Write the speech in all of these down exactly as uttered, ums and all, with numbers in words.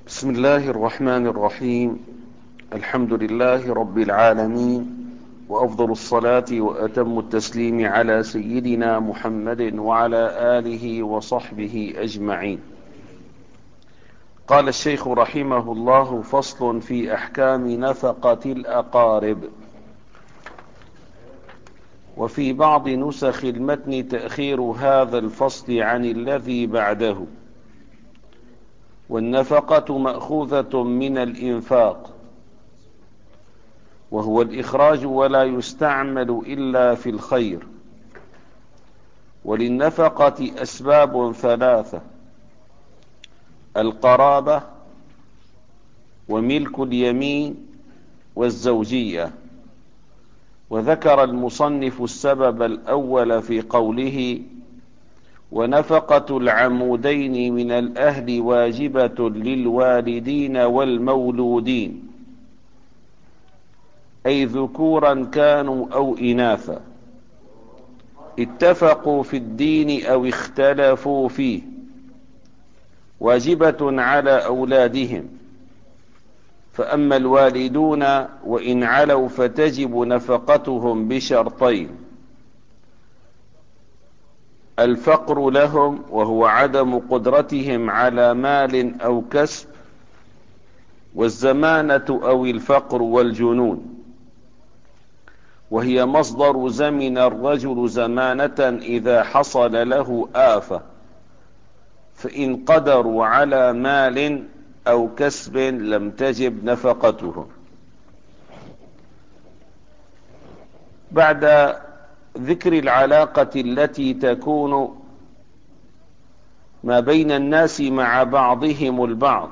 بسم الله الرحمن الرحيم. الحمد لله رب العالمين، وأفضل الصلاة وأتم التسليم على سيدنا محمد وعلى آله وصحبه أجمعين. قال الشيخ رحمه الله: فصل في أحكام نفقة الأقارب. وفي بعض نسخ المتن تأخير هذا الفصل عن الذي بعده. والنفقة مأخوذة من الإنفاق، وهو الإخراج ولا يستعمل إلا في الخير. وللنفقة أسباب ثلاثة: القرابة، وملك اليمين، والزوجية. وذكر المصنف السبب الأول في قوله: ونفقة العمودين من الأهل واجبة للوالدين والمولودين، أي ذكورا كانوا أو إناثا، اتفقوا في الدين أو اختلفوا فيه، واجبة على أولادهم. فأما الوالدون وإن علوا فتجب نفقتهم بشرطين: الفقر لهم، وهو عدم قدرتهم على مال أو كسب، والزمانة أو الفقر والجنون، وهي مصدر زمن الرجل زمانة إذا حصل له آفة، فإن قدروا على مال أو كسب لم تجب نفقتهم. بعد ذكر العلاقة التي تكون ما بين الناس مع بعضهم البعض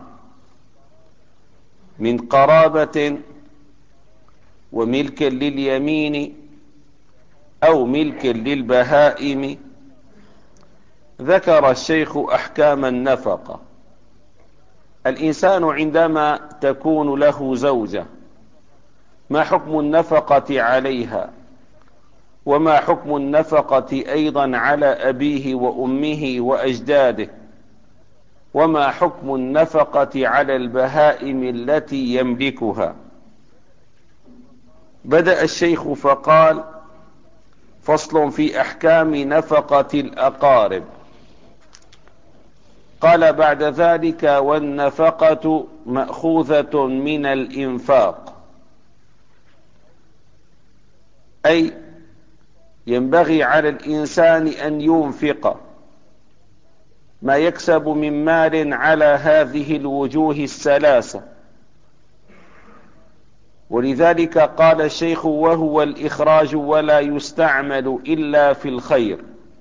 من قرابة وملك لليمين أو ملك للبهائم، ذكر الشيخ أحكام النفقة. الإنسان عندما تكون له زوجة، ما حكم النفقة عليها؟ وما حكم النفقة أيضا على أبيه وأمه وأجداده؟ وما حكم النفقة على البهائم التي يملكها؟ بدأ الشيخ فقال: فصل في أحكام نفقة الأقارب. قال بعد ذلك: والنفقة مأخوذة من الإنفاق، أي ينبغي على الإنسان أن ينفق ما يكسب من مال على هذه الوجوه الثلاثة. ولذلك قال الشيخ: وهو الإخراج ولا يستعمل إلا في الخير.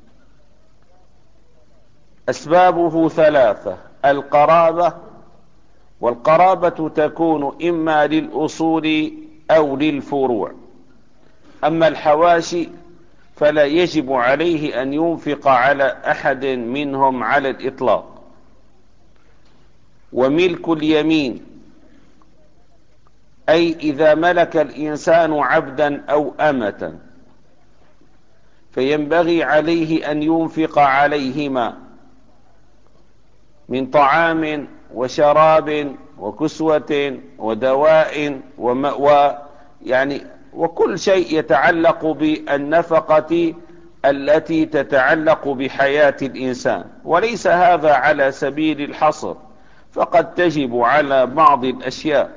أسبابه ثلاثة: القرابة، والقرابة تكون إما للأصول أو للفروع. أما الحواشي فلا يجب عليه أن ينفق على أحد منهم على الإطلاق. وملك اليمين، أي إذا ملك الإنسان عبدا أو أمة فينبغي عليه أن ينفق عليهما من طعام وشراب وكسوة ودواء ومأوى، يعني وكل شيء يتعلق بالنفقة التي تتعلق بحياة الإنسان. وليس هذا على سبيل الحصر، فقد تجب على بعض الأشياء.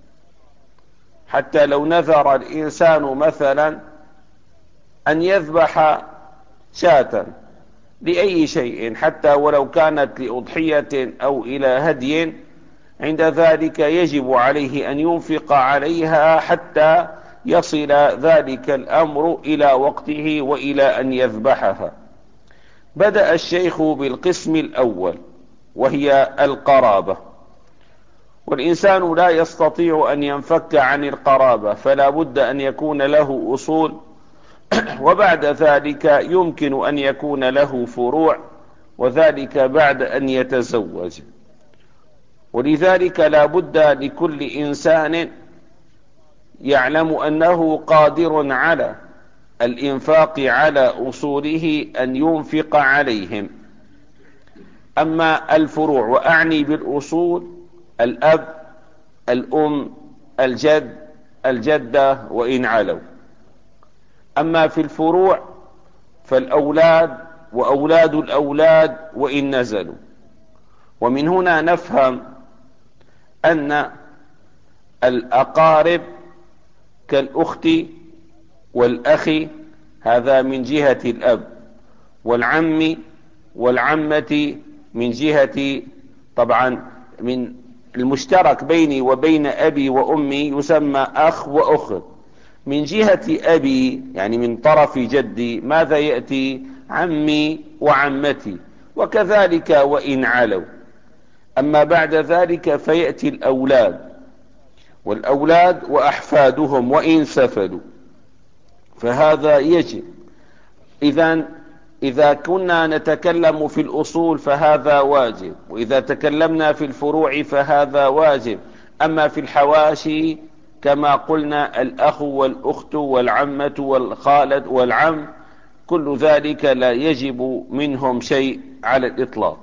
حتى لو نذر الإنسان مثلا أن يذبح شاة لأي شيء، حتى ولو كانت لأضحية أو إلى هدي، عند ذلك يجب عليه أن ينفق عليها حتى يصل ذلك الأمر إلى وقته وإلى أن يذبحها. بدأ الشيخ بالقسم الأول وهي القرابة. والإنسان لا يستطيع أن ينفك عن القرابة، فلا بد أن يكون له أصول، وبعد ذلك يمكن أن يكون له فروع، وذلك بعد أن يتزوج. ولذلك لا بد لكل إنسان يعلم أنه قادر على الإنفاق على أصوله أن ينفق عليهم. أما الفروع، وأعني بالأصول الأب، الأم، الجد، الجدة وإن علوا. أما في الفروع فالأولاد وأولاد الأولاد وإن نزلوا. ومن هنا نفهم أن الأقارب كالأخت والأخ هذا من جهة الأب، والعم والعمة من جهة طبعا من المشترك بيني وبين أبي وأمي يسمى أخ وأخت. من جهة أبي يعني من طرف جدي ماذا يأتي؟ عمي وعمتي، وكذلك وإن علوا. أما بعد ذلك فيأتي الأولاد، والأولاد وأحفادهم وإن سفلوا، فهذا يجب. إذن إذا كنا نتكلم في الأصول فهذا واجب، وإذا تكلمنا في الفروع فهذا واجب. أما في الحواشي كما قلنا الأخ والأخت والعمة والخالد والعم كل ذلك لا يجب منهم شيء على الإطلاق.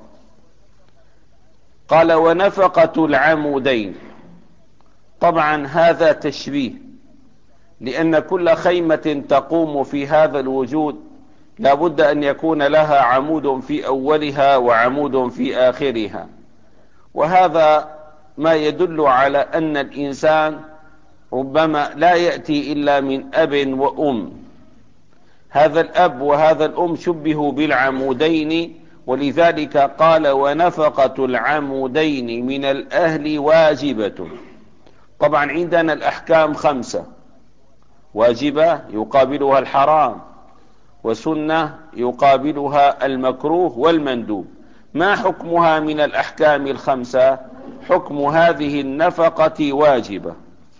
قال ونفقة العمودين. طبعا هذا تشبيه، لأن كل خيمة تقوم في هذا الوجود لا بد أن يكون لها عمود في أولها وعمود في آخرها، وهذا ما يدل على أن الإنسان ربما لا يأتي إلا من أب وأم. هذا الأب وهذا الأم شبهوا بالعمودين، ولذلك قال ونفقة العمودين من الأهل واجبة. طبعا عندنا الأحكام خمسة: واجبة يقابلها الحرام، وسنة يقابلها المكروه والمندوب. ما حكمها من الأحكام الخمسة؟ حكم هذه النفقة واجبة.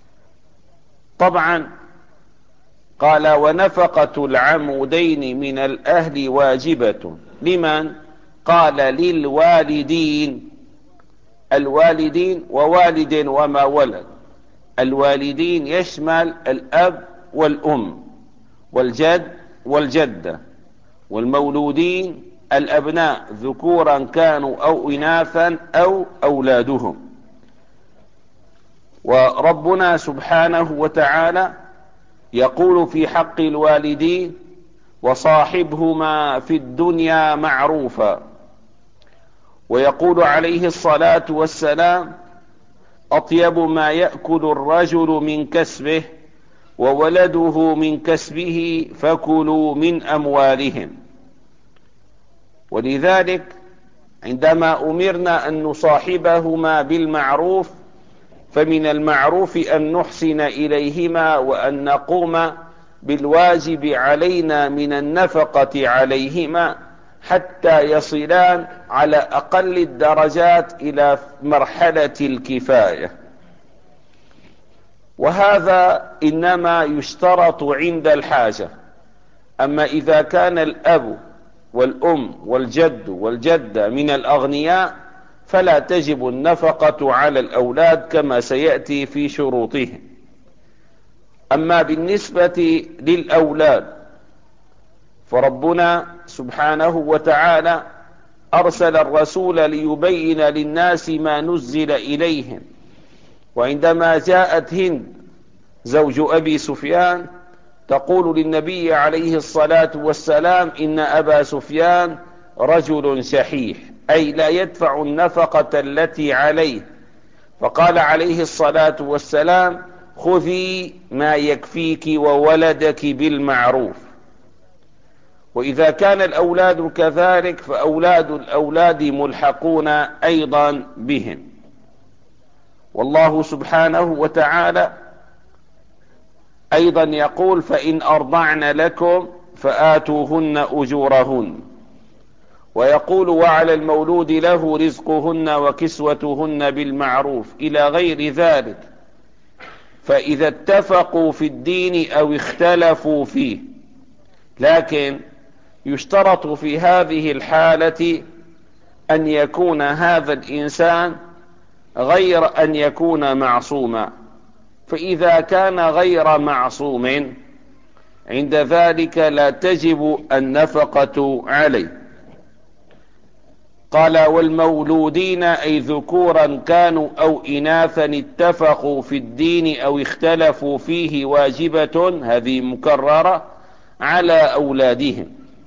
طبعا قال ونفقة العمودين من الأهل واجبة. لمن؟ قال للوالدين. الوالدين ووالد وما ولد. الوالدين يشمل الأب والأم والجد والجدة، والمولودين الأبناء ذكورا كانوا أو إناثا أو أولادهم. وربنا سبحانه وتعالى يقول في حق الوالدين وصاحبهما في الدنيا معروفا، ويقول عليه الصلاة والسلام أطيب ما يأكل الرجل من كسبه وولده من كسبه فكلوا من أموالهم. ولذلك عندما أمرنا أن نصاحبهما بالمعروف فمن المعروف أن نحسن إليهما وأن نقوم بالواجب علينا من النفقة عليهما حتى يصلان على أقل الدرجات إلى مرحلة الكفاية. وهذا إنما يشترط عند الحاجة. أما إذا كان الأب والأم والجد والجدة من الأغنياء فلا تجب النفقة على الأولاد كما سيأتي في شروطهم. أما بالنسبة للأولاد فربنا سبحانه وتعالى أرسل الرسول ليبين للناس ما نزل إليهم. وعندما جاءت هند زوج أبي سفيان تقول للنبي عليه الصلاة والسلام إن أبا سفيان رجل شحيح، أي لا يدفع النفقة التي عليه. فقال عليه الصلاة والسلام خذي ما يكفيك وولدك بالمعروف. وإذا كان الأولاد كذلك فأولاد الأولاد ملحقون أيضا بهم. والله سبحانه وتعالى أيضا يقول فإن أرضعن لكم فآتوهن أجورهن، ويقول وعلى المولود له رزقهن وكسوتهن بالمعروف إلى غير ذلك. فإذا اتفقوا في الدين أو اختلفوا فيه، لكن يشترط في هذه الحالة أن يكون هذا الإنسان غير أن يكون معصوما. فإذا كان غير معصوم عند ذلك لا تجب النفقة عليه. قال والمولودين أي ذكورا كانوا أو إناثا اتفقوا في الدين أو اختلفوا فيه واجبة، هذه مكررة على أولادهم.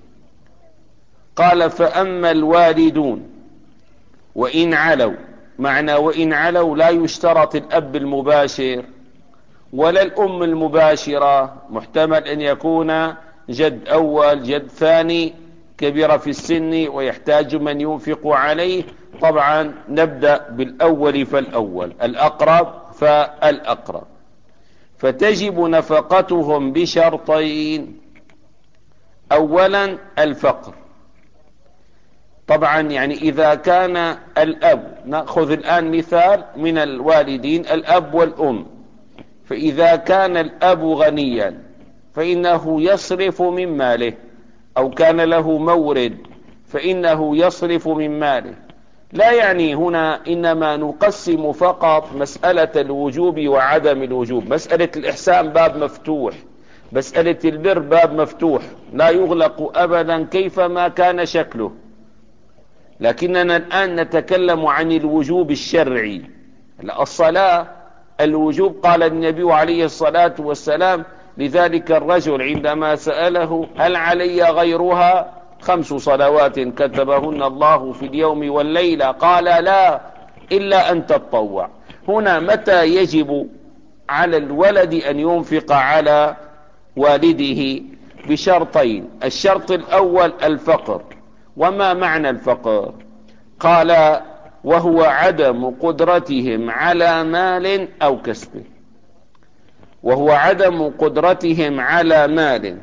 قال فأما الوالدون وإن علوا، معنى وإن علوا لا يشترط الأب المباشر ولا الأم المباشرة، محتمل أن يكون جد أول جد ثاني كبير في السن ويحتاج من ينفق عليه. طبعا نبدأ بالأول فالأول، الأقرب فالأقرب. فتجب نفقتهم بشرطين: أولا الفقر. طبعا يعني إذا كان الأب، نأخذ الآن مثال من الوالدين الأب والأم، فإذا كان الأب غنيا فإنه يصرف من ماله، أو كان له مورد فإنه يصرف من ماله. لا يعني هنا إنما نقسم فقط مسألة الوجوب وعدم الوجوب، مسألة الإحسان باب مفتوح، مسألة البر باب مفتوح لا يغلق أبدا كيفما كان شكله. لكننا الآن نتكلم عن الوجوب الشرعي. الصلاة الوجوب، قال النبي عليه الصلاة والسلام لذلك الرجل عندما سأله هل علي غيرها؟ خمس صلوات كتبهن الله في اليوم والليلة. قال لا، إلا أن تتطوع. هنا متى يجب على الولد أن ينفق على والده؟ بشرطين: الشرط الأول الفقر. وما معنى الفقر؟ قال وهو عدم قدرتهم على مال أو كسب. وهو عدم قدرتهم على مال.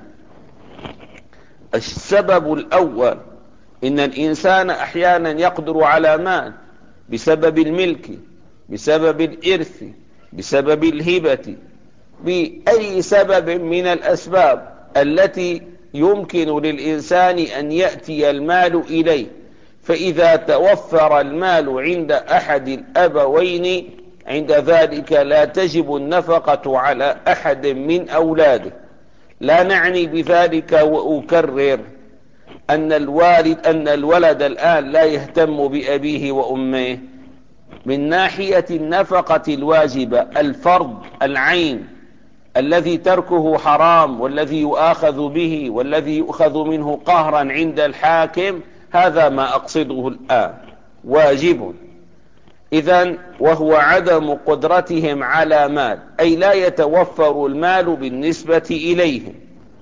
السبب الأول إن الإنسان أحيانا يقدر على مال بسبب الملك، بسبب الإرث، بسبب الهبة، بأي سبب من الأسباب التي يمكن للإنسان أن يأتي المال إليه. فإذا توفر المال عند أحد الأبوين عند ذلك لا تجب النفقة على أحد من أولاده. لا نعني بذلك وأكرر أن الوالد أن الولد الآن لا يهتم بأبيه وأمه من ناحية النفقة الواجبة، الفرض العين الذي تركه حرام والذي يؤاخذ به والذي يؤخذ منه قهرا عند الحاكم، هذا ما أقصده الآن، واجب. إذن وهو عدم قدرتهم على مال، أي لا يتوفر المال بالنسبة إليهم،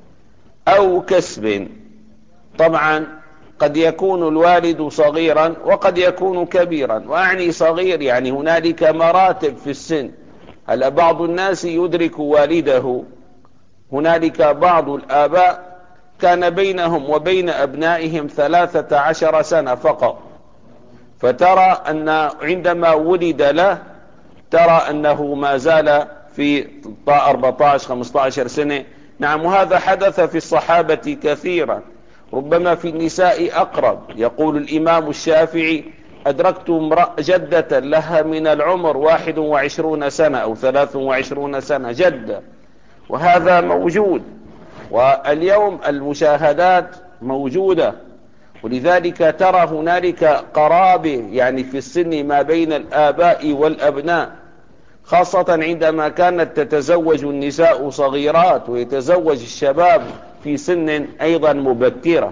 أو كسب. طبعا قد يكون الوالد صغيرا وقد يكون كبيرا، وأعني صغير يعني هنالك مراتب في السن. هل بعض الناس يدرك والده؟ هنالك بعض الآباء كان بينهم وبين أبنائهم ثلاثة عشر سنة فقط، فترى أن عندما ولد له ترى أنه ما زال في أربعة عشر خمسة عشر سنة. نعم، وهذا حدث في الصحابة كثيرا، ربما في النساء أقرب. يقول الإمام الشافعي أدركت جدة لها من العمر واحد وعشرون سنة أو ثلاث وعشرون سنة جدة، وهذا موجود. واليوم المشاهدات موجودة، ولذلك ترى هنالك قرابة يعني في السن ما بين الآباء والأبناء، خاصة عندما كانت تتزوج النساء صغيرات ويتزوج الشباب في سن أيضا مبكرة.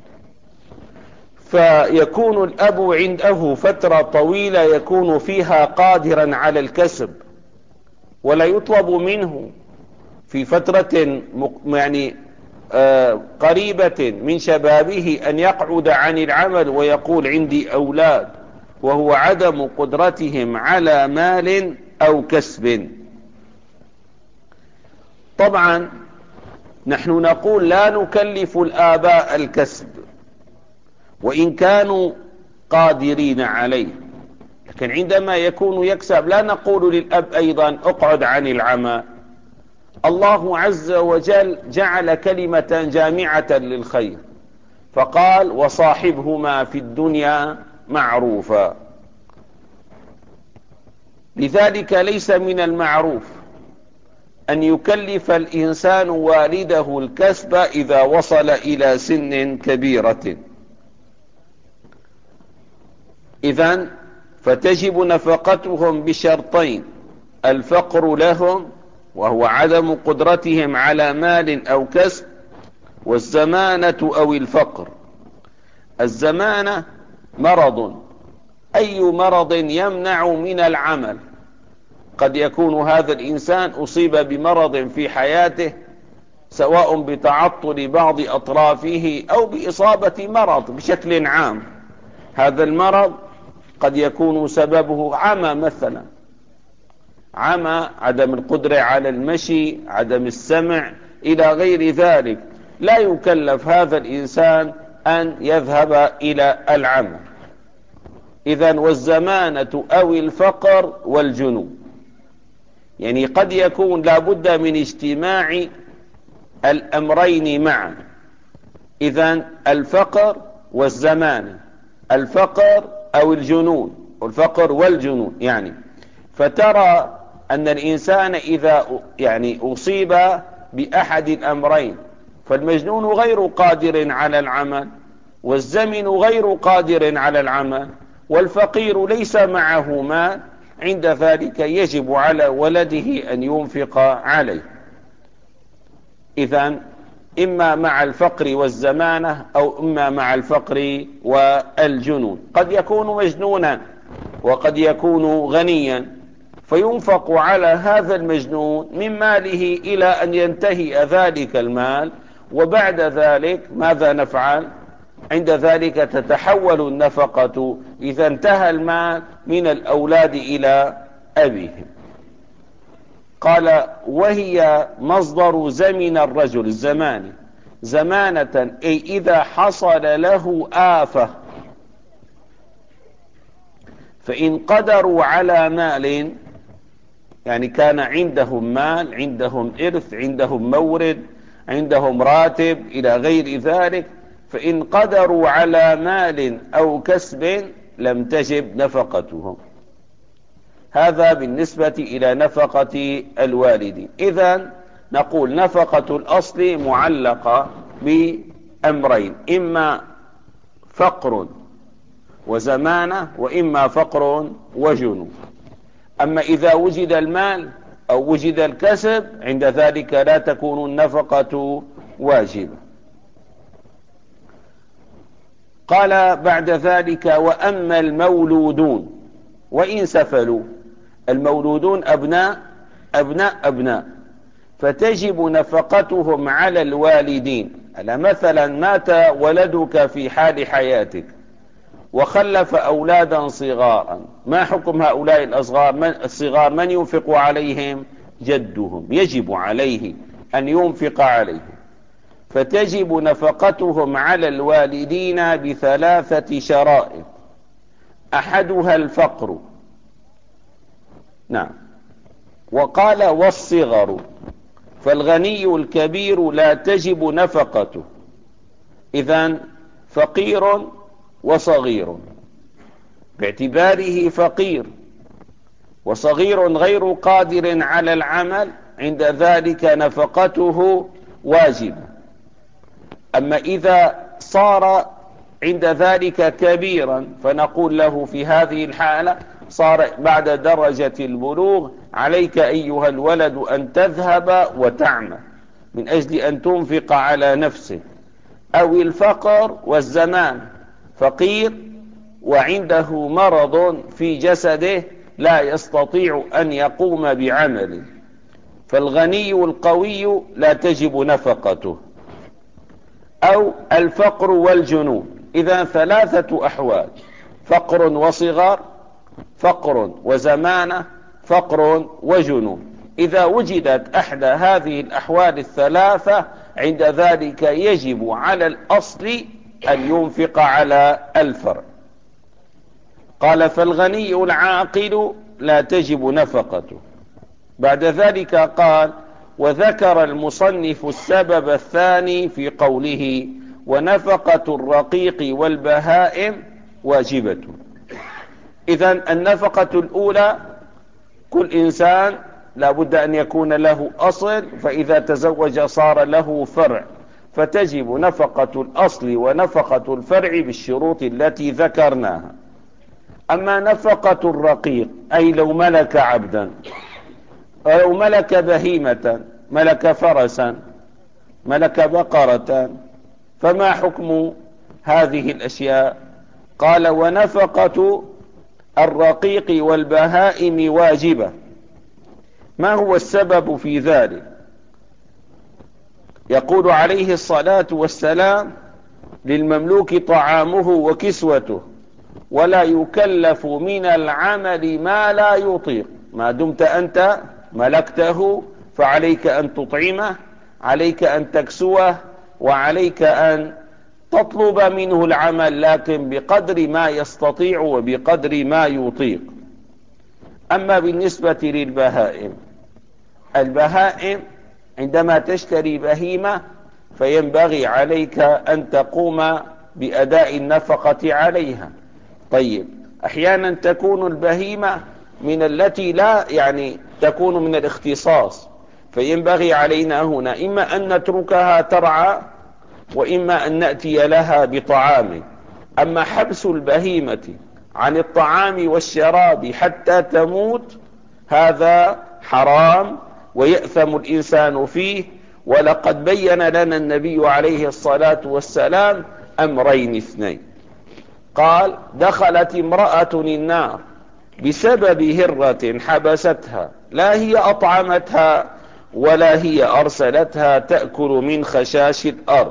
فيكون الأب عنده فترة طويلة يكون فيها قادرا على الكسب، ولا يطلب منه في فترة يعني آه قريبة من شبابه أن يقعد عن العمل ويقول عندي أولاد، وهو عدم قدرتهم على مال أو كسب. طبعا نحن نقول لا نكلف الآباء الكسب وإن كانوا قادرين عليه، لكن عندما يكون يكسب لا نقول للأب أيضا اقعد عن العمل. الله عز وجل جعل كلمة جامعة للخير فقال وصاحبهما في الدنيا معروفا. لذلك ليس من المعروف أن يكلف الإنسان والده الكسب إذا وصل إلى سن كبيرة. إذن فتجب نفقتهم بشرطين: الفقر لهم وهو عدم قدرتهم على مال أو كسب، والزمانة أو الفقر. الزمانة مرض، أي مرض يمنع من العمل. قد يكون هذا الإنسان أصيب بمرض في حياته، سواء بتعطل بعض أطرافه أو بإصابة مرض بشكل عام. هذا المرض قد يكون سببه عمى مثلا، عمى، عدم القدرة على المشي، عدم السمع، إلى غير ذلك. لا يكلف هذا الإنسان أن يذهب إلى العمل. إذن والزمانة أو الفقر والجنون، يعني قد يكون لابد من اجتماع الأمرين معا. إذن الفقر والزمانة، الفقر أو الجنون، الفقر والجنون يعني. فترى أن الإنسان إذا يعني أصيب بأحد الأمرين، فالمجنون غير قادر على العمل، والزمن غير قادر على العمل، والفقير ليس معه مال، عند ذلك يجب على ولده أن ينفق عليه. إذن إما مع الفقر والزمانة أو إما مع الفقر والجنون. قد يكون مجنونا وقد يكون غنيا، فينفق على هذا المجنون من ماله إلى أن ينتهي ذلك المال، وبعد ذلك ماذا نفعل؟ عند ذلك تتحول النفقة إذا انتهى المال من الأولاد إلى أبيهم. قال: وهي مصدر زمن الرجل، الزمان زمانة، أي إذا حصل له آفة، فإن قدروا على مال، يعني كان عندهم مال، عندهم إرث، عندهم مورد، عندهم راتب إلى غير ذلك، فإن قدروا على مال أو كسب لم تجب نفقتهم. هذا بالنسبة إلى نفقة الوالدين. إذن نقول نفقة الأصل معلقة بأمرين: إما فقر وزمانة، وإما فقر وجنون. أما إذا وجد المال أو وجد الكسب، عند ذلك لا تكون النفقة واجبة. قال بعد ذلك: وأما المولودون وإن سفلوا. المولودون أبناء أبناء أبناء، فتجب نفقتهم على الوالدين. ألا مثلا مات ولدك في حال حياتك وخلف أولادا صغارا، ما حكم هؤلاء الأصغار من الصغار؟ من ينفق عليهم؟ جدهم، يجب عليه أن ينفق عليهم. فتجب نفقتهم على الوالدين بثلاثة شرائط: أحدها الفقر. نعم. وقال: والصغر، فالغني الكبير لا تجب نفقته. إذن فقير وصغير، باعتباره فقير وصغير غير قادر على العمل، عند ذلك نفقته واجبة. أما إذا صار عند ذلك كبيرا، فنقول له في هذه الحالة صار بعد درجة البلوغ: عليك أيها الولد أن تذهب وتعمل من أجل أن تنفق على نفسك. أو الفقر والزمان، فقير وعنده مرض في جسده لا يستطيع أن يقوم بعمله، فالغني القوي لا تجب نفقته. أو الفقر والجنون. إذا ثلاثة أحوال: فقر وصغار، فقر وزمانة، فقر وجنون. إذا وجدت أحد هذه الأحوال الثلاثة، عند ذلك يجب على الأصل أن ينفق على الفرع. قال: فالغني العاقل لا تجب نفقته. بعد ذلك قال: وذكر المصنف السبب الثاني في قوله: ونفقة الرقيق والبهائم واجبة. إذن النفقة الأولى: كل إنسان لا بد أن يكون له أصل، فإذا تزوج صار له فرع، فتجب نفقة الأصل ونفقة الفرع بالشروط التي ذكرناها. أما نفقة الرقيق أي لو ملك عبدا ولو ملك بهيمة، ملك فرسا، ملك بقرة، فما حكم هذه الأشياء؟ قال ونفقة الرقيق والبهائم واجبة. ما هو السبب في ذلك؟ يقول عليه الصلاة والسلام للمملوك طعامه وكسوته، ولا يكلف من العمل ما لا يطيق. ما دمت أنت ملكته فعليك أن تطعمه، عليك أن تكسوه، وعليك أن تطلب منه العمل، لكن بقدر ما يستطيع وبقدر ما يطيق. أما بالنسبة للبهائم، البهائم عندما تشتري بهيمة فينبغي عليك أن تقوم بأداء النفقة عليها. طيب، أحيانا تكون البهيمة من التي لا يعني تكون من الاختصاص، فينبغي علينا هنا إما أن نتركها ترعى، وإما أن نأتي لها بطعام. أما حبس البهيمة عن الطعام والشراب حتى تموت هذا حرام ويأثم الإنسان فيه. ولقد بين لنا النبي عليه الصلاة والسلام أمرين اثنين. قال دخلت امرأة النار بسبب هرة حبستها، لا هي أطعمتها ولا هي أرسلتها تأكل من خشاش الأرض،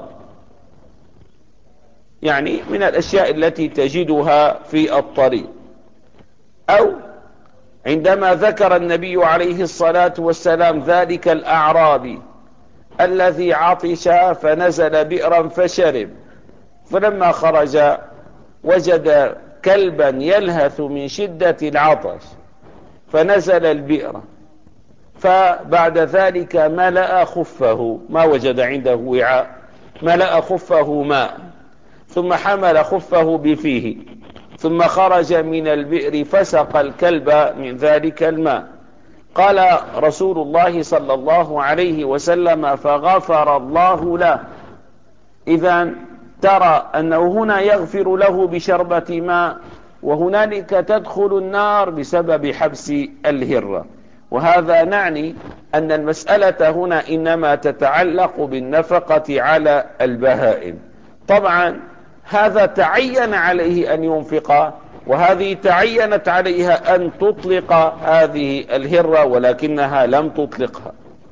يعني من الأشياء التي تجدها في الطريق. أو عندما ذكر النبي عليه الصلاة والسلام ذلك الأعرابي الذي عطش فنزل بئرا فشرب، فلما خرج وجد كلبا يلهث من شدة العطش فنزل البئر، فبعد ذلك ملأ خفه، ما وجد عنده وعاء، ملأ خفه ماء، ثم حمل خفه بفيه، ثم خرج من البئر فسق الكلب من ذلك الماء. قال رسول الله صلى الله عليه وسلم فغفر الله له. إذن ترى أنه هنا يغفر له بشربة ماء، وهنالك تدخل النار بسبب حبس الهرة. وهذا نعني أن المسألة هنا إنما تتعلق بالنفقة على البهائم. طبعا هذا تعين عليه أن ينفق، وهذه تعينت عليها أن تطلق هذه الهرة ولكنها لم تطلقها.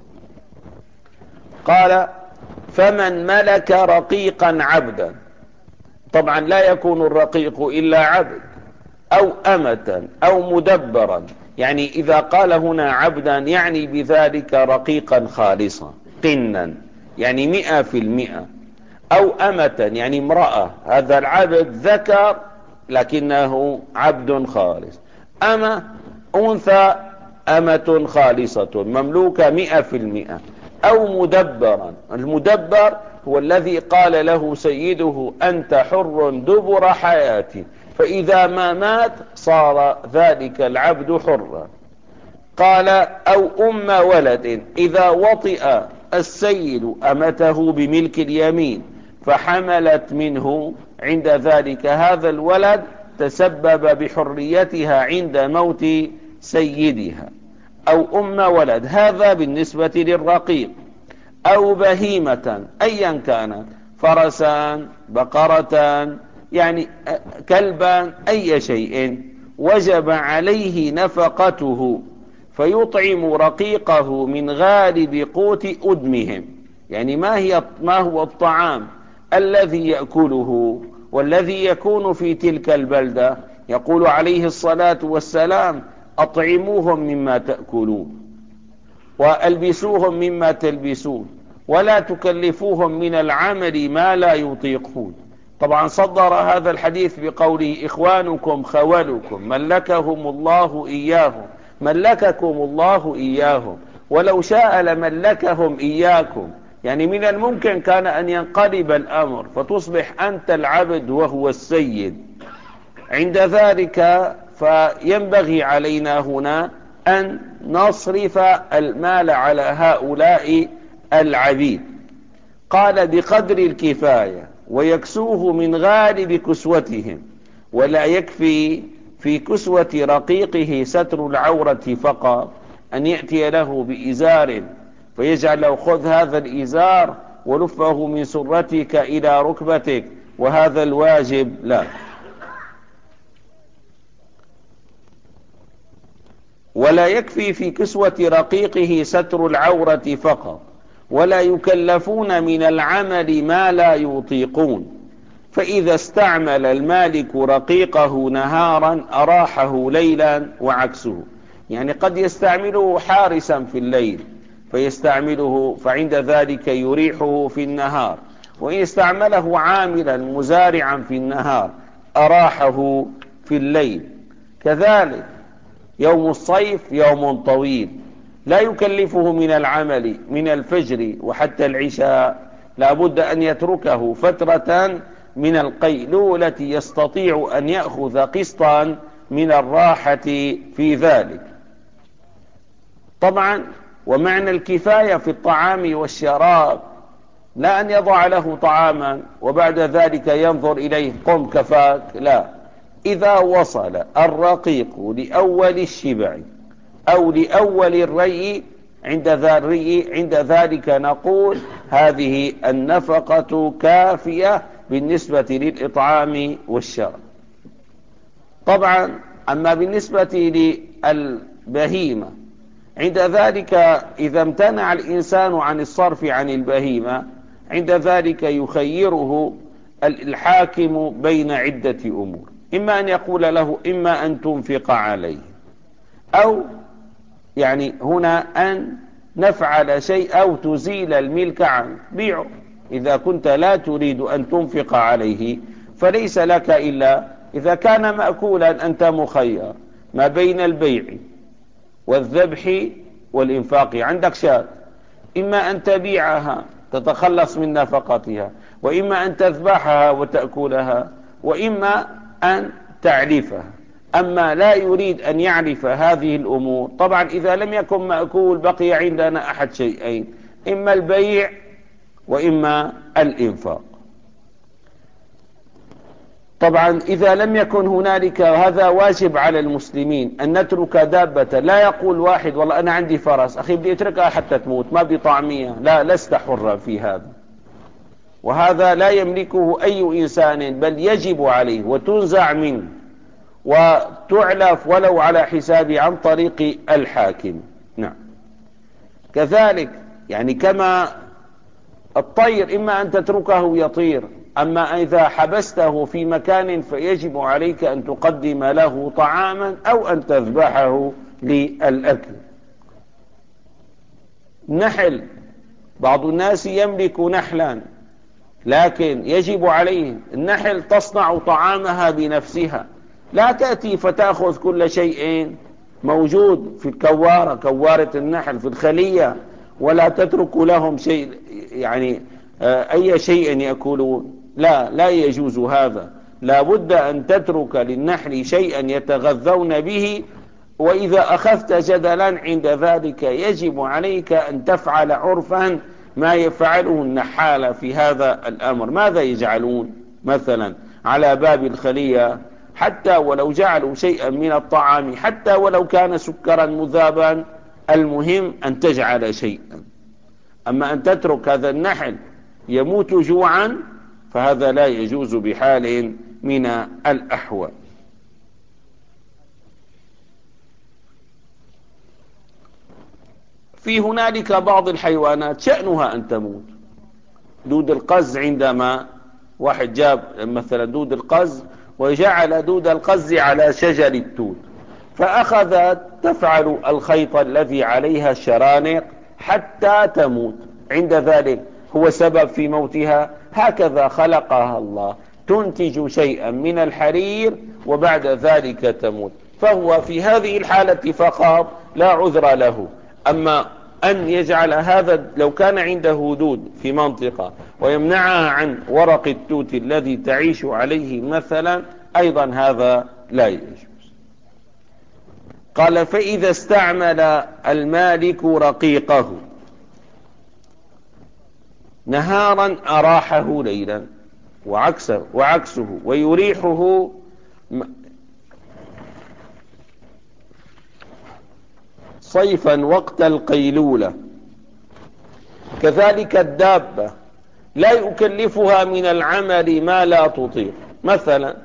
قال فمن ملك رقيقا عبدا، طبعا لا يكون الرقيق إلا عبد أو أمة أو مدبرا، يعني إذا قال هنا عبدا يعني بذلك رقيقا خالصا قنا، يعني مئة في المئة، أو أمة يعني امرأة، هذا العبد ذكر لكنه عبد خالص، أما أنثى أمة خالصة مملوكة مئة في المئة، أو مدبرا. المدبر هو الذي قال له سيده أنت حر دبر حياتي، فإذا ما مات صار ذلك العبد حرا. قال أو أم ولد، إذا وطئ السيد أمته بملك اليمين فحملت منه، عند ذلك هذا الولد تسبب بحريتها عند موت سيدها. أو أم ولد، هذا بالنسبة للرقيق. أو بهيمة أيا كانت، فرسان، بقرة، يعني كلبا، أي شيء وجب عليه نفقته، فيطعم رقيقه من غالب قوت أدمهم، يعني ما هي ما هو الطعام الذي يأكله والذي يكون في تلك البلدة. يقول عليه الصلاة والسلام أطعموهم مما تأكلون وألبسوهم مما تلبسون ولا تكلفوهم من العمل ما لا يطيقون. طبعا صدر هذا الحديث بقوله إخوانكم خولكم ملكهم الله إياهم، ملككم الله إياهم، ولو شاء لملكهم إياكم، يعني من الممكن كان أن ينقلب الأمر فتصبح أنت العبد وهو السيد. عند ذلك فينبغي علينا هنا أن نصرف المال على هؤلاء العبيد. قال بقدر الكفاية، ويكسوه من غالب كسوتهم، ولا يكفي في كسوة رقيقه ستر العورة فقط، أن يأتي له بإزار فيجعل له خذ هذا الإزار ولفه من سرتك إلى ركبتك وهذا الواجب، لا. ولا يكفي في كسوة رقيقه ستر العورة فقط، ولا يكلفون من العمل ما لا يطيقون، فإذا استعمل المالك رقيقه نهارا أراحه ليلا وعكسه. يعني قد يستعمله حارسا في الليل فيستعمله فعند ذلك يريحه في النهار، وإن استعمله عاملا مزارعا في النهار أراحه في الليل. كذلك يوم الصيف يوم طويل لا يكلفه من العمل من الفجر وحتى العشاء، لا بد أن يتركه فترة من القيلولة يستطيع أن يأخذ قسطا من الراحة في ذلك. طبعا ومعنى الكفاية في الطعام والشراب، لا أن يضع له طعاما وبعد ذلك ينظر إليه قم كفاك، لا. إذا وصل الرقيق لأول الشبع أو لأول الري عند ذلك, عند ذلك نقول هذه النفقة كافية بالنسبة للإطعام والشراب. طبعا أما بالنسبة للبهيمة عند ذلك إذا امتنع الإنسان عن الصرف عن البهيمة عند ذلك يخيره الحاكم بين عدة أمور، إما أن يقول له إما أن تنفق عليه، أو يعني هنا أن نفعل شيء أو تزيل الملك عنه بيعه. إذا كنت لا تريد أن تنفق عليه فليس لك إلا إذا كان مأكولا أنت مخير ما بين البيع والذبح والإنفاق. عندك شاة، إما أن تبيعها تتخلص من نفقتها، وإما أن تذبحها وتأكلها، وإما أن تعلفها. أما لا يريد أن يعرف هذه الأمور، طبعا إذا لم يكن مأكول بقي عندنا أحد شيئين، إما البيع وإما الإنفاق. طبعا إذا لم يكن هنالك هذا واجب على المسلمين أن نترك دابة. لا يقول واحد والله أنا عندي فرس أخي بدي أتركها حتى تموت ما بدي طعمية، لا، لست حرا في هذا، وهذا لا يملكه أي إنسان بل يجب عليه وتنزع منه وتعلف ولو على حساب عن طريق الحاكم. نعم. كذلك يعني كما الطير إما أن تتركه يطير، أما إذا حبسته في مكان فيجب عليك أن تقدم له طعاما أو أن تذبحه للأكل. نحل، بعض الناس يملك نحلا لكن يجب عليه النحل تصنع طعامها بنفسها، لا تأتي فتأخذ كل شيء موجود في الكوارة كوارة النحل في الخلية ولا تترك لهم شيء يعني أي شيء يأكلون، لا لا يجوز هذا. لا بد أن تترك للنحل شيئا يتغذون به، وإذا أخذت جدلا عند ذلك يجب عليك أن تفعل عرفا ما يفعله النحال في هذا الأمر. ماذا يجعلون مثلا على باب الخلية؟ حتى ولو جعلوا شيئا من الطعام حتى ولو كان سكرا مذابا، المهم أن تجعل شيئا. أما أن تترك هذا النحل يموت جوعا فهذا لا يجوز بحال من الأحوال. في هنالك بعض الحيوانات شأنها أن تموت. دود القز، عندما واحد جاب مثلا دود القز وجعل دود القز على شجر التوت فأخذت تفعل الخيط الذي عليها الشرانق حتى تموت، عند ذلك هو سبب في موتها. هكذا خلقها الله، تنتج شيئا من الحرير وبعد ذلك تموت، فهو في هذه الحالة فقط لا عذر له. أما أن يجعل هذا لو كان عنده دود في منطقة ويمنعها عن ورق التوت الذي تعيش عليه مثلا، أيضا هذا لا يجوز. قال فإذا استعمل المالك رقيقه نهارا أراحه ليلا وعكسه, وعكسه ويريحه صيفا وقت القيلولة. كذلك الدابة لا يكلفها من العمل ما لا تطيق، مثلا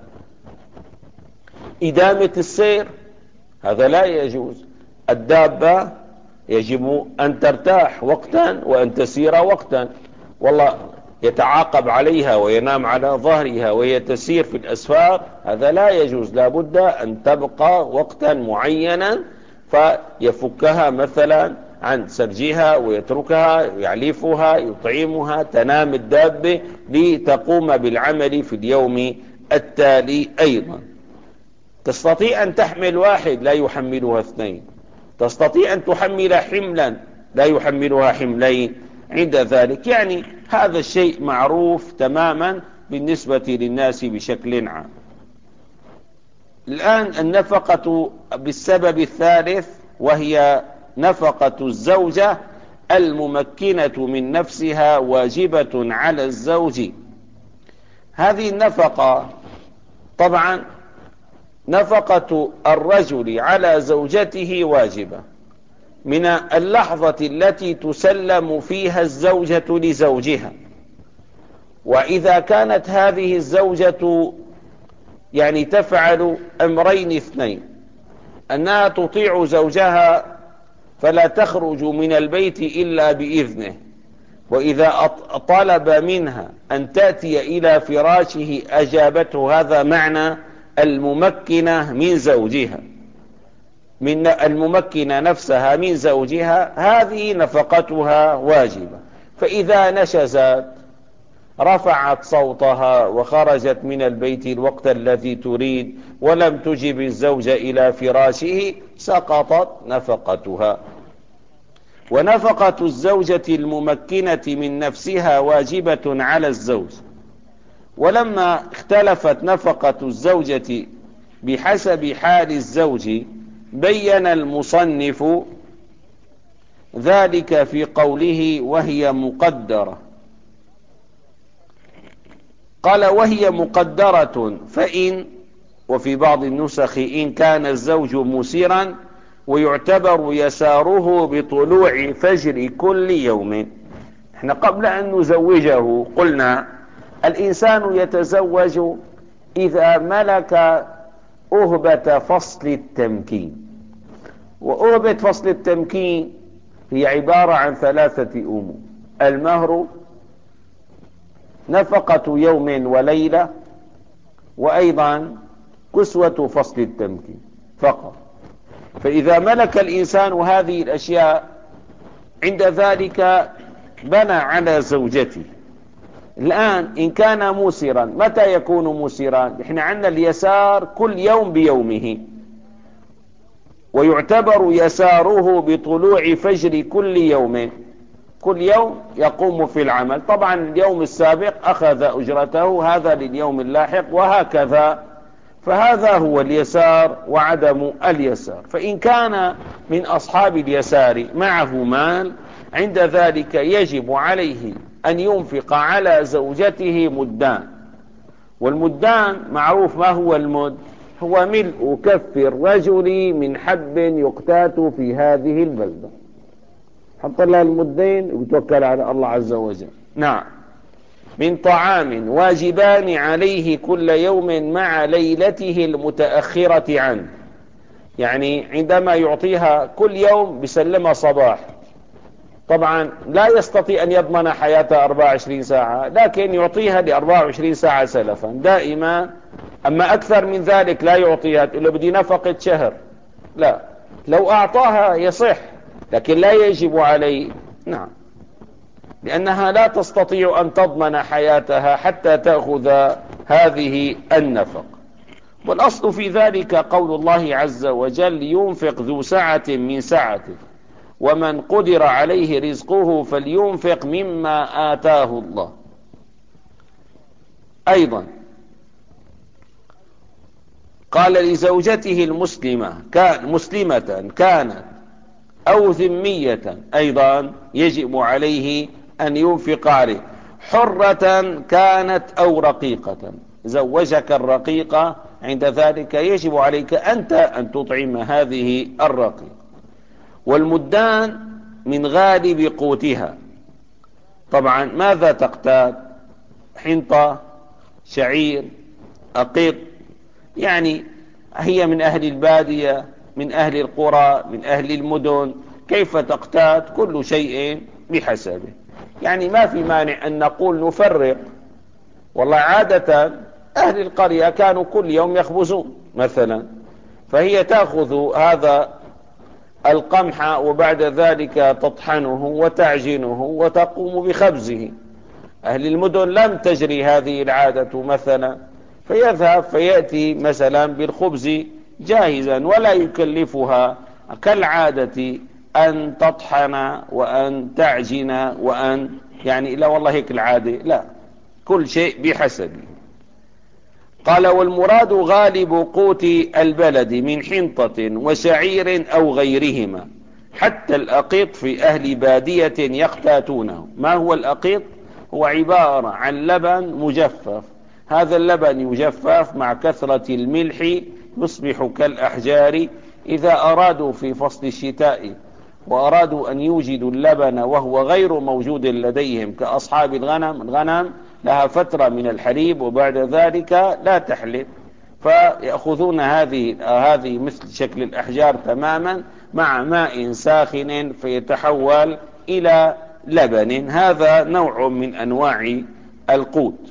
إدامة السير هذا لا يجوز. الدابة يجب أن ترتاح وقتا وأن تسير وقتا، والله يتعاقب عليها وينام على ظهرها وهي تسير في الأسفار، هذا لا يجوز. لا بد أن تبقى وقتا معينا فيفكها مثلا عن سرجها ويتركها، يعلفها، يطعمها، تنام الدابة لتقوم بالعمل في اليوم التالي. أيضا تستطيع أن تحمل واحد لا يحملها اثنين، تستطيع أن تحمل حملا لا يحملها حملين عند ذلك. يعني هذا الشيء معروف تماما بالنسبة للناس بشكل عام. الآن النفقة بالسبب الثالث، وهي نفقة الزوجة الممكنة من نفسها، واجبة على الزوج. هذه النفقة طبعا نفقة الرجل على زوجته واجبة من اللحظة التي تسلم فيها الزوجة لزوجها. وإذا كانت هذه الزوجة يعني تفعل أمرين اثنين، أنها تطيع زوجها فلا تخرج من البيت إلا بإذنه، وإذا طلب منها أن تأتي إلى فراشه أجابته، هذا معنى الممكنة من زوجها، من الممكنة نفسها من زوجها، هذه نفقتها واجبة. فإذا نشزت رفعت صوتها وخرجت من البيت الوقت الذي تريد ولم تجب الزوج إلى فراشه، سقطت نفقتها. ونفقة الزوجة الممكنة من نفسها واجبة على الزوج. ولما اختلفت نفقة الزوجة بحسب حال الزوج، بين المصنف ذلك في قوله وهي مقدرة. قال وهي مقدرة، فإن، وفي بعض النسخ إن كان الزوج مسيرا، ويعتبر يساره بطلوع فجر كل يوم. احنا قبل أن نزوجه قلنا الإنسان يتزوج إذا ملك أهبة فصل التمكين. وأهبة فصل التمكين هي عبارة عن ثلاثة أمور: المهر، نفقة يوم وليلة، وأيضا كسوة فصل التمكين فقط. فإذا ملك الإنسان هذه الأشياء عند ذلك بنى على زوجته. الآن إن كان موسرا، متى يكون موسرا؟ إحنا عندنا اليسار كل يوم بيومه، ويعتبر يساره بطلوع فجر كل يوم. كل يوم يقوم في العمل، طبعا اليوم السابق أخذ أجرته، هذا لليوم اللاحق، وهكذا. فهذا هو اليسار وعدم اليسار. فإن كان من أصحاب اليسار معه مال، عند ذلك يجب عليه أن ينفق على زوجته مدان. والمدان معروف ما هو المد، هو ملء كف الرجل من حب يقتات في هذه البلدة. حط لها المدين ويتوكل على الله عز وجل. نعم. من طعام واجبان عليه كل يوم مع ليلته المتأخرة عنه. يعني عندما يعطيها كل يوم بسلمها صباح، طبعا لا يستطيع أن يضمن حياتها أربعة وعشرين ساعة، لكن يعطيها ل أربعة وعشرين ساعة سلفا دائما. أما أكثر من ذلك لا يعطيها، تقول له بدي نفقة شهر، لا. لو أعطاها يصح، لكن لا يجب عليه. نعم، لأنها لا تستطيع أن تضمن حياتها حتى تأخذ هذه النفقة. والأصل في ذلك قول الله عز وجل: ينفق ذو سعة من سعته ومن قدر عليه رزقه فلينفق مما آتاه الله. أيضا قال لزوجته المسلمة كان مسلمة كانت أو ذمية، أيضا يجب عليه أن ينفق عليه. حرة كانت أو رقيقة، زوجك الرقيقة، عند ذلك يجب عليك أنت أن تطعم هذه الرقيقة. والمدان من غالب قوتها. طبعا ماذا تقتات؟ حنطة، شعير، أقيط، يعني هي من أهل البادية، من أهل القرى، من أهل المدن، كيف تقتات؟ كل شيء بحسبه. يعني ما في مانع أن نقول نفرق. والله عادة أهل القرية كانوا كل يوم يخبزون مثلا، فهي تأخذ هذا القمح وبعد ذلك تطحنه وتعجنه وتقوم بخبزه. أهل المدن لم تجري هذه العادة مثلا، فيذهب فيأتي مثلا بالخبز جاهزا ولا يكلفها كالعادة أن تطحن وأن تعجن وأن يعني لا والله هيك العادة، لا، كل شيء بحسبه. قال والمراد غالب قوت البلد من حنطة وشعير أو غيرهما، حتى الأقيط في أهل بادية يقتاتونه. ما هو الأقيط؟ هو عبارة عن لبن مجفف. هذا اللبن يجفف مع كثرة الملح يصبح كالأحجار. إذا أرادوا في فصل الشتاء وأرادوا أن يوجدوا اللبن وهو غير موجود لديهم كأصحاب الغنم، الغنم لها فترة من الحليب وبعد ذلك لا تحلب، فيأخذون هذه هذه مثل شكل الأحجار تماما مع ماء ساخن فيتحول إلى لبن. هذا نوع من أنواع القوت.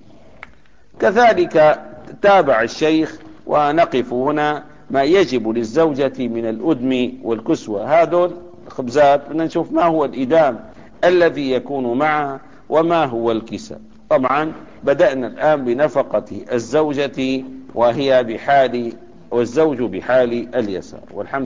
كذلك تابع الشيخ ونقف هنا ما يجب للزوجة من الأدم والكسوة. هذول الخبزات بدنا نشوف ما هو الإدام الذي يكون معه وما هو الكساء. طبعا بدأنا الآن بنفقة الزوجة وهي بحال والزوج بحال اليسار، والحمد